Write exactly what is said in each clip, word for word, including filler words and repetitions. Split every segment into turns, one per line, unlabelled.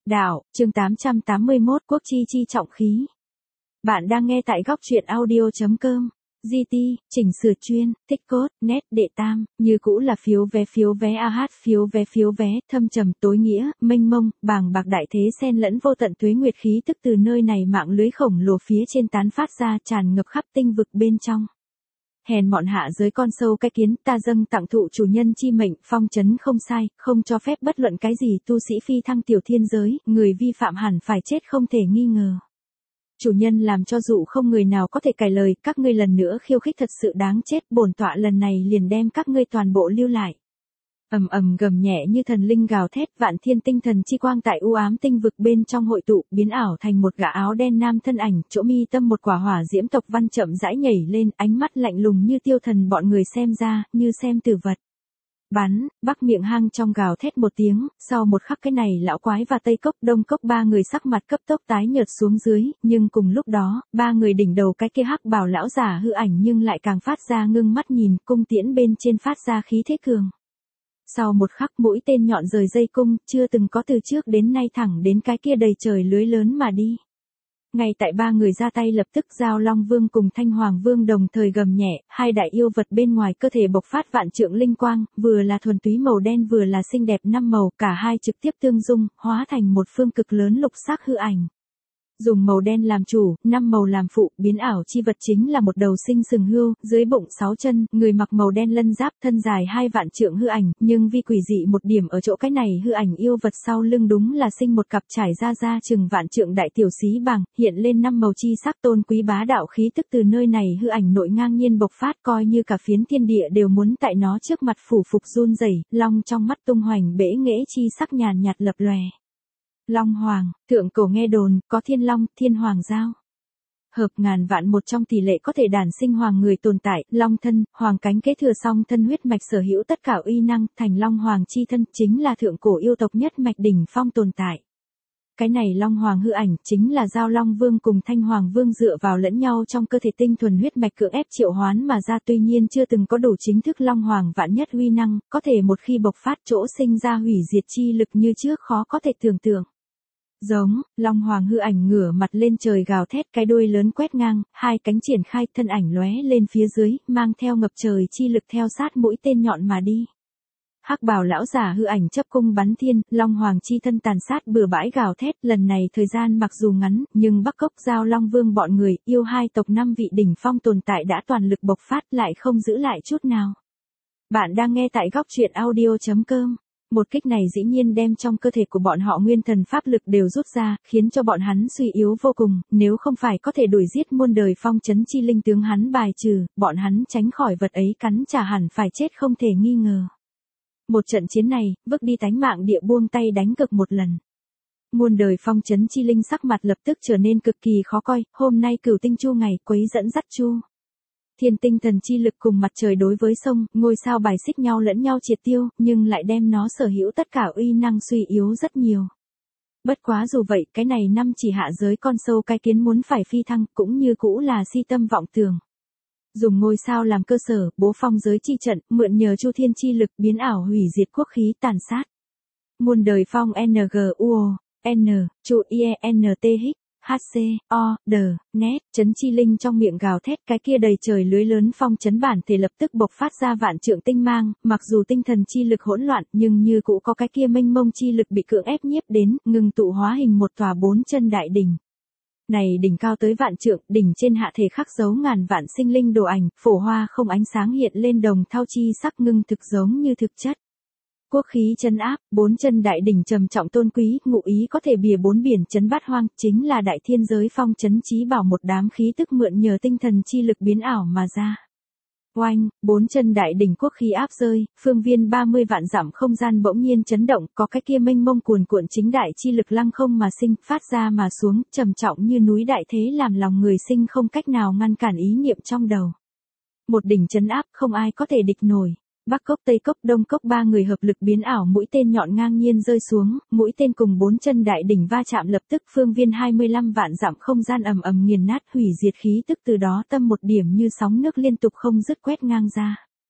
Đạo, chương tám trăm tám mươi mốt Quốc chi chi trọng khí. Bạn đang nghe tại góc truyện audio.com. giê tê, chỉnh sửa chuyên, tích cốt, nét, đệ tam, như cũ là phiếu vé phiếu vé ah phiếu vé phiếu vé, thâm trầm, tối nghĩa, mênh mông, bàng bạc đại thế xen lẫn vô tận tuế nguyệt khí tức từ nơi này mạng lưới khổng lồ phía trên tán phát ra tràn ngập khắp tinh vực bên trong. Hèn mọn hạ giới con sâu cái kiến, ta dâng tặng thụ chủ nhân chi mệnh, phong trấn không sai, không cho phép bất luận cái gì tu sĩ phi thăng tiểu thiên giới, người vi phạm hẳn phải chết không thể nghi ngờ. Chủ nhân làm cho dụ không người nào có thể cãi lời, các ngươi lần nữa khiêu khích thật sự đáng chết, bổn tọa lần này liền đem các ngươi toàn bộ lưu lại. Ầm ầm gầm nhẹ như thần linh gào thét, vạn thiên tinh thần chi quang tại u ám tinh vực bên trong hội tụ, biến ảo thành một gã áo đen nam thân ảnh, chỗ mi tâm một quả hỏa diễm tộc văn chậm rãi nhảy lên, ánh mắt lạnh lùng như tiêu thần bọn người xem ra, như xem tử vật. Bắn, bắc miệng hang trong gào thét một tiếng, sau một khắc cái này lão quái và tây cốc đông cốc ba người sắc mặt cấp tốc tái nhợt xuống dưới, nhưng cùng lúc đó, ba người đỉnh đầu cái kia hắc bào lão giả hư ảnh nhưng lại càng phát ra ngưng mắt nhìn, cung tiễn bên trên phát ra khí thế cường. Sau một khắc mũi tên nhọn rời dây cung, chưa từng có từ trước đến nay thẳng đến cái kia đầy trời lưới lớn mà đi. Ngay tại ba người ra tay lập tức Giao Long Vương cùng Thanh Hoàng Vương đồng thời gầm nhẹ, hai đại yêu vật bên ngoài cơ thể bộc phát vạn trượng linh quang, vừa là thuần túy màu đen vừa là xinh đẹp năm màu, cả hai trực tiếp tương dung, hóa thành một phương cực lớn lục sắc hư ảnh. Dùng màu đen làm chủ, năm màu làm phụ, biến ảo chi vật chính là một đầu sinh sừng hươu, dưới bụng sáu chân, người mặc màu đen lân giáp, thân dài hai vạn trượng hư ảnh, nhưng vì quỷ dị một điểm ở chỗ cái này hư ảnh yêu vật sau lưng đúng là sinh một cặp trải ra ra chừng vạn trượng đại tiểu xí bàng, hiện lên năm màu chi sắc tôn quý bá đạo khí tức từ nơi này hư ảnh nội ngang nhiên bộc phát, coi như cả phiến thiên địa đều muốn tại nó trước mặt phủ phục run rẩy, long trong mắt tung hoành bể nghễ chi sắc nhàn nhạt lập lòe. Long Hoàng, thượng cổ nghe đồn, có thiên long, thiên hoàng giao. Hợp ngàn vạn một trong tỷ lệ có thể đản sinh hoàng người tồn tại, long thân, hoàng cánh kế thừa song thân huyết mạch sở hữu tất cả uy năng, thành long hoàng chi thân, chính là thượng cổ yêu tộc nhất mạch đỉnh phong tồn tại. Cái này long hoàng hư ảnh, chính là Giao Long Vương cùng Thanh Hoàng Vương dựa vào lẫn nhau trong cơ thể tinh thuần huyết mạch cưỡng ép triệu hoán mà ra, tuy nhiên chưa từng có đủ chính thức long hoàng vạn nhất uy năng, có thể một khi bộc phát chỗ sinh ra hủy diệt chi lực như trước khó có thể tưởng tượng. Giống, long hoàng hư ảnh ngửa mặt lên trời gào thét, cái đuôi lớn quét ngang, hai cánh triển khai, thân ảnh lóe lên phía dưới, mang theo ngập trời chi lực theo sát mũi tên nhọn mà đi. Hắc bào lão giả hư ảnh chấp cung bắn thiên, long hoàng chi thân tàn sát bừa bãi gào thét, lần này thời gian mặc dù ngắn, nhưng Bắc Cốc Giao Long Vương bọn người, yêu hai tộc năm vị đỉnh phong tồn tại đã toàn lực bộc phát, lại không giữ lại chút nào. Bạn đang nghe tại góc truyện audio.com. Một kích này dĩ nhiên đem trong cơ thể của bọn họ nguyên thần pháp lực đều rút ra, khiến cho bọn hắn suy yếu vô cùng, nếu không phải có thể đuổi giết muôn đời phong trấn chi linh tướng hắn bài trừ, bọn hắn tránh khỏi vật ấy cắn trả hẳn phải chết không thể nghi ngờ. Một trận chiến này, vứt đi tánh mạng địa buông tay đánh cực một lần. Muôn đời phong trấn chi linh sắc mặt lập tức trở nên cực kỳ khó coi, hôm nay cửu tinh chu ngày quấy dẫn dắt chu. Thiên tinh thần chi lực cùng mặt trời đối với sông, ngôi sao bài xích nhau lẫn nhau triệt tiêu, nhưng lại đem nó sở hữu tất cả uy năng suy yếu rất nhiều. Bất quá dù vậy, cái này năm chỉ hạ giới con sâu cái kiến muốn phải phi thăng, cũng như cũ là si tâm vọng tưởng. Dùng ngôi sao làm cơ sở, bố phong giới chi trận, mượn nhờ chu thiên chi lực biến ảo hủy diệt quốc khí tàn sát. Muôn đời phong N G U O, N, chu I E N T H. H C, O, D, nét, chấn chi linh trong miệng gào thét, cái kia đầy trời lưới lớn phong chấn bản thể lập tức bộc phát ra vạn trượng tinh mang, mặc dù tinh thần chi lực hỗn loạn, nhưng như cũ có cái kia mênh mông chi lực bị cưỡng ép nhiếp đến, ngừng tụ hóa hình một tòa bốn chân đại đỉnh. Này đỉnh cao tới vạn trượng, đỉnh trên hạ thể khắc dấu ngàn vạn sinh linh đồ ảnh, phổ hoa không ánh sáng hiện lên đồng thau chi sắc ngưng thực giống như thực chất. Quốc khí chân áp, bốn chân đại đỉnh trầm trọng tôn quý, ngụ ý có thể bìa bốn biển chấn bát hoang, chính là đại thiên giới phong chấn chí bảo một đám khí tức mượn nhờ tinh thần chi lực biến ảo mà ra. Oanh, bốn chân đại đỉnh quốc khí áp rơi, phương viên ba mươi vạn dặm không gian bỗng nhiên chấn động, có cái kia mênh mông cuồn cuộn chính đại chi lực lăng không mà sinh, phát ra mà xuống, trầm trọng như núi đại thế làm lòng người sinh không cách nào ngăn cản ý niệm trong đầu. Một đỉnh chấn áp không ai có thể địch nổi. Bắc Cốc Tây Cốc Đông Cốc ba người hợp lực biến ảo mũi tên nhọn ngang nhiên rơi xuống, mũi tên cùng bốn chân đại đỉnh va chạm lập tức phương viên hai mươi lăm vạn dặm không gian ầm ầm nghiền nát hủy diệt khí tức từ đó tâm một điểm như sóng nước liên tục không dứt quét ngang ra.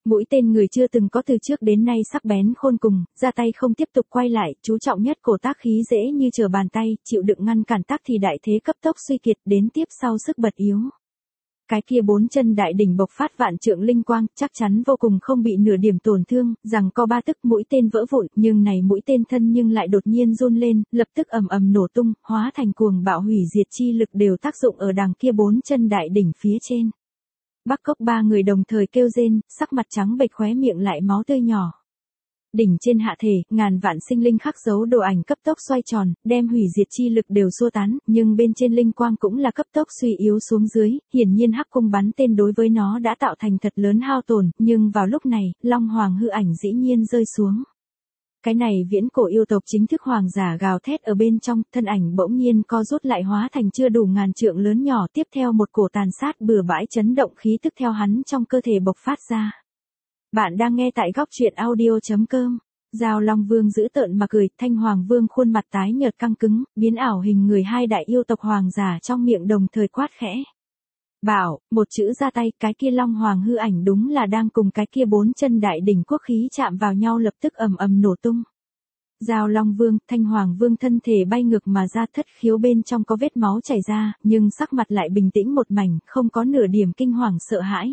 Mũi tên người chưa từng có từ trước đến nay sắc bén khôn cùng, ra tay không tiếp tục quay lại, chú trọng nhất cổ tác khí dễ như trở bàn tay, chịu đựng ngăn cản tác thì đại thế cấp tốc suy kiệt, đến tiếp sau sức bật yếu. Cái kia bốn chân đại đỉnh bộc phát vạn trượng linh quang, chắc chắn vô cùng không bị nửa điểm tổn thương, rằng co ba tức mũi tên vỡ vụn, nhưng này mũi tên thân nhưng lại đột nhiên run lên, lập tức ầm ầm nổ tung, hóa thành cuồng bạo hủy diệt chi lực đều tác dụng ở đằng kia bốn chân đại đỉnh phía trên. Bắc Cốc ba người đồng thời kêu rên, sắc mặt trắng bệch khóe miệng lại máu tươi nhỏ. Đỉnh trên hạ thể, ngàn vạn sinh linh khắc dấu đồ ảnh cấp tốc xoay tròn, đem hủy diệt chi lực đều xua tán, nhưng bên trên linh quang cũng là cấp tốc suy yếu xuống dưới, hiển nhiên hắc cung bắn tên đối với nó đã tạo thành thật lớn hao tổn, nhưng vào lúc này, Long Hoàng hư ảnh dĩ nhiên rơi xuống. Cái này viễn cổ yêu tộc chính thức hoàng giả gào thét ở bên trong, thân ảnh bỗng nhiên co rút lại hóa thành chưa đủ ngàn trượng lớn nhỏ, tiếp theo một cổ tàn sát bừa bãi chấn động khí tức theo hắn trong cơ thể bộc phát ra. Bạn đang nghe tại góc truyện audio.com. Giao Long Vương giữ tợn mà cười, Thanh Hoàng Vương khuôn mặt tái nhợt căng cứng, biến ảo hình người hai đại yêu tộc hoàng giả trong miệng đồng thời quát khẽ. Bảo, một chữ ra tay, cái kia Long Hoàng hư ảnh đúng là đang cùng cái kia bốn chân đại đỉnh quốc khí chạm vào nhau lập tức ầm ầm nổ tung. Giao Long Vương, Thanh Hoàng Vương thân thể bay ngược mà ra, thất khiếu bên trong có vết máu chảy ra, nhưng sắc mặt lại bình tĩnh một mảnh, không có nửa điểm kinh hoàng sợ hãi.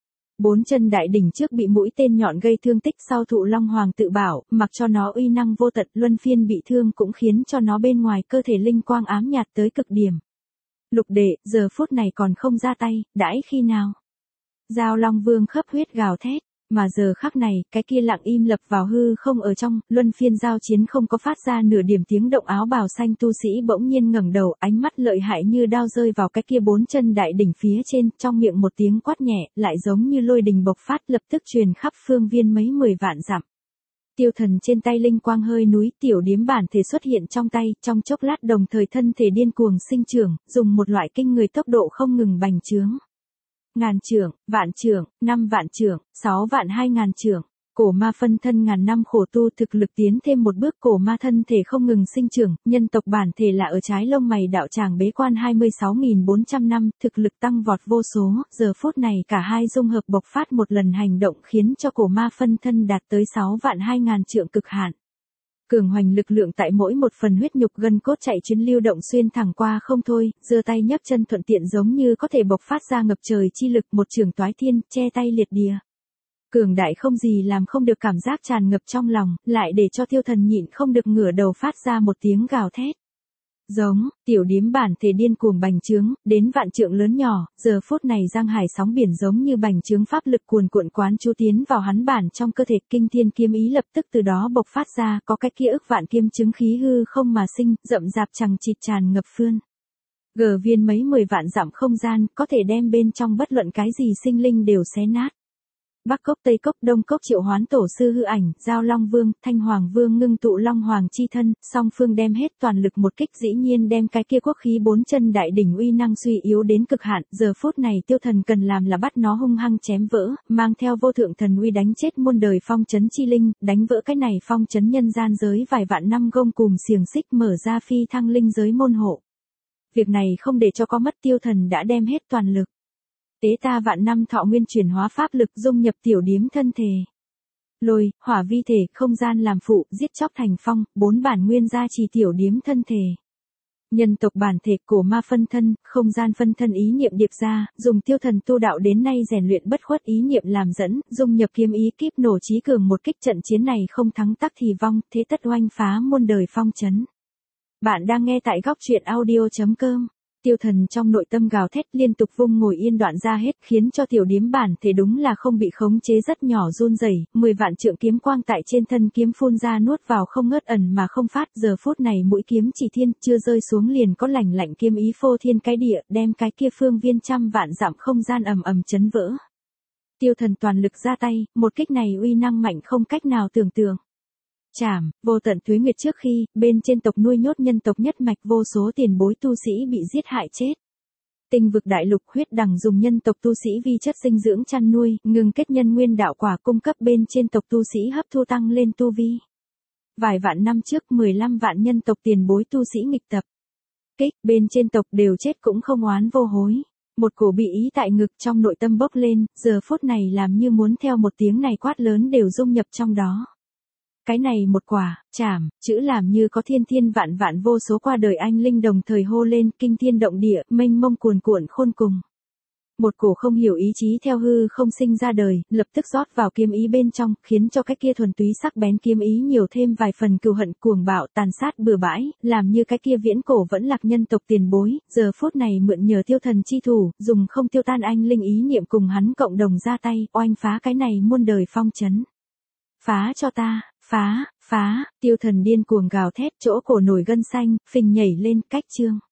Bốn chân đại đỉnh trước bị mũi tên nhọn gây thương tích, sau thụ Long Hoàng tự bảo, mặc cho nó uy năng vô tận, luân phiên bị thương cũng khiến cho nó bên ngoài cơ thể linh quang ám nhạt tới cực điểm. Lục đệ, giờ phút này còn không ra tay, đãi khi nào? Giao Long Vương khấp huyết gào thét, mà giờ khắc này, cái kia lặng im lập vào hư không ở trong, luân phiên giao chiến không có phát ra nửa điểm tiếng động, áo bào xanh tu sĩ bỗng nhiên ngẩng đầu, ánh mắt lợi hại như đao rơi vào cái kia bốn chân đại đỉnh phía trên, trong miệng một tiếng quát nhẹ, lại giống như lôi đình bộc phát lập tức truyền khắp phương viên mấy mười vạn dặm. Tiêu Thần trên tay linh quang hơi núi, tiểu điếm bản thể xuất hiện trong tay, trong chốc lát đồng thời thân thể điên cuồng sinh trưởng, dùng một loại kinh người tốc độ không ngừng bành trướng. Ngàn trượng, vạn trượng, năm vạn trượng, sáu vạn hai ngàn trượng. Cổ ma phân thân ngàn năm khổ tu thực lực tiến thêm một bước, cổ ma thân thể không ngừng sinh trưởng, nhân tộc bản thể là ở trái lông mày đạo tràng bế quan hai mươi sáu nghìn bốn trăm năm, thực lực tăng vọt vô số, giờ phút này cả hai dung hợp bộc phát một lần hành động khiến cho cổ ma phân thân đạt tới sáu vạn hai ngàn trượng cực hạn. Cường hoành lực lượng tại mỗi một phần huyết nhục gân cốt chạy chuyến lưu động xuyên thẳng qua không thôi, giơ tay nhấc chân thuận tiện giống như có thể bộc phát ra ngập trời chi lực, một trường toái thiên, che tay liệt địa. Cường đại không gì làm không được cảm giác tràn ngập trong lòng, lại để cho Tiêu Thần nhịn không được ngửa đầu phát ra một tiếng gào thét. Giống, tiểu điếm bản thể điên cuồng bành trướng, đến vạn trượng lớn nhỏ, giờ phút này giang hải sóng biển giống như bành trướng pháp lực cuồn cuộn quán chú tiến vào hắn bản trong cơ thể, kinh thiên kiếm ý lập tức từ đó bộc phát ra, có cái kia ức vạn kiếm chứng khí hư không mà sinh, rậm rạp chằng chịt tràn ngập phương. Gờ viên mấy mười vạn dặm không gian, có thể đem bên trong bất luận cái gì sinh linh đều xé nát. Bắc Cốc Tây Cốc Đông Cốc triệu hoán tổ sư hư ảnh, Giao Long Vương, Thanh Hoàng Vương ngưng tụ Long Hoàng chi thân, song phương đem hết toàn lực một kích, dĩ nhiên đem cái kia quốc khí bốn chân đại đỉnh uy năng suy yếu đến cực hạn, giờ phút này Tiêu Thần cần làm là bắt nó hung hăng chém vỡ, mang theo vô thượng thần uy đánh chết muôn đời phong trấn chi linh, đánh vỡ cái này phong trấn nhân gian giới vài vạn năm gông cùm xiềng xích, mở ra phi thăng linh giới môn hộ. Việc này không để cho có mất, Tiêu Thần đã đem hết toàn lực. Tế ta vạn năm thọ nguyên chuyển hóa pháp lực dung nhập tiểu điếm thân thể. Lôi, hỏa vi thể, không gian làm phụ, giết chóc thành phong, bốn bản nguyên gia trì tiểu điếm thân thể. Nhân tộc bản thể, cổ ma phân thân, không gian phân thân ý niệm điệp ra, dùng Tiêu Thần tu đạo đến nay rèn luyện bất khuất ý niệm làm dẫn, dung nhập kiếm ý kíp nổ chí cường, một kích trận chiến này không thắng tắc thì vong, thế tất oanh phá muôn đời phong trấn. Bạn đang nghe tại góc truyện audio.com. Tiêu Thần trong nội tâm gào thét liên tục vung ngồi yên đoạn ra hết, khiến cho tiểu điếm bản thể đúng là không bị khống chế rất nhỏ run rẩy, mười vạn trượng kiếm quang tại trên thân kiếm phun ra nuốt vào không ngớt ẩn mà không phát, giờ phút này mũi kiếm chỉ thiên, chưa rơi xuống liền có lạnh lạnh kiếm ý phô thiên cái địa, đem cái kia phương viên trăm vạn dặm không gian ầm ầm chấn vỡ. Tiêu Thần toàn lực ra tay, một kích này uy năng mạnh không cách nào tưởng tượng. Chảm, vô tận tuế nguyệt trước khi, bên trên tộc nuôi nhốt nhân tộc nhất mạch vô số tiền bối tu sĩ bị giết hại chết. Tinh vực đại lục huyết đằng dùng nhân tộc tu sĩ vi chất dinh dưỡng chăn nuôi, ngừng kết nhân nguyên đạo quả cung cấp bên trên tộc tu sĩ hấp thu tăng lên tu vi. Vài vạn năm trước mười lăm vạn nhân tộc tiền bối tu sĩ nghịch tập. Kích, bên trên tộc đều chết cũng không oán vô hối. Một cổ bị ý tại ngực trong nội tâm bốc lên, giờ phút này làm như muốn theo một tiếng này quát lớn đều dung nhập trong đó. Cái này một quả, chảm, chữ làm như có thiên thiên vạn vạn vô số qua đời anh linh đồng thời hô lên, kinh thiên động địa, mênh mông cuồn cuộn khôn cùng. Một cổ không hiểu ý chí theo hư không sinh ra đời, lập tức rót vào kiếm ý bên trong, khiến cho cái kia thuần túy sắc bén kiếm ý nhiều thêm vài phần cừu hận cuồng bạo tàn sát bừa bãi, làm như cái kia viễn cổ vẫn lạc nhân tộc tiền bối, giờ phút này mượn nhờ tiêu thần chi thủ, dùng không tiêu tan anh linh ý niệm cùng hắn cộng đồng ra tay, oanh phá cái này muôn đời phong trấn. Phá cho ta, phá, phá, tiêu thần điên cuồng gào thét chỗ cổ nổi gân xanh, phình nhảy lên cách trương.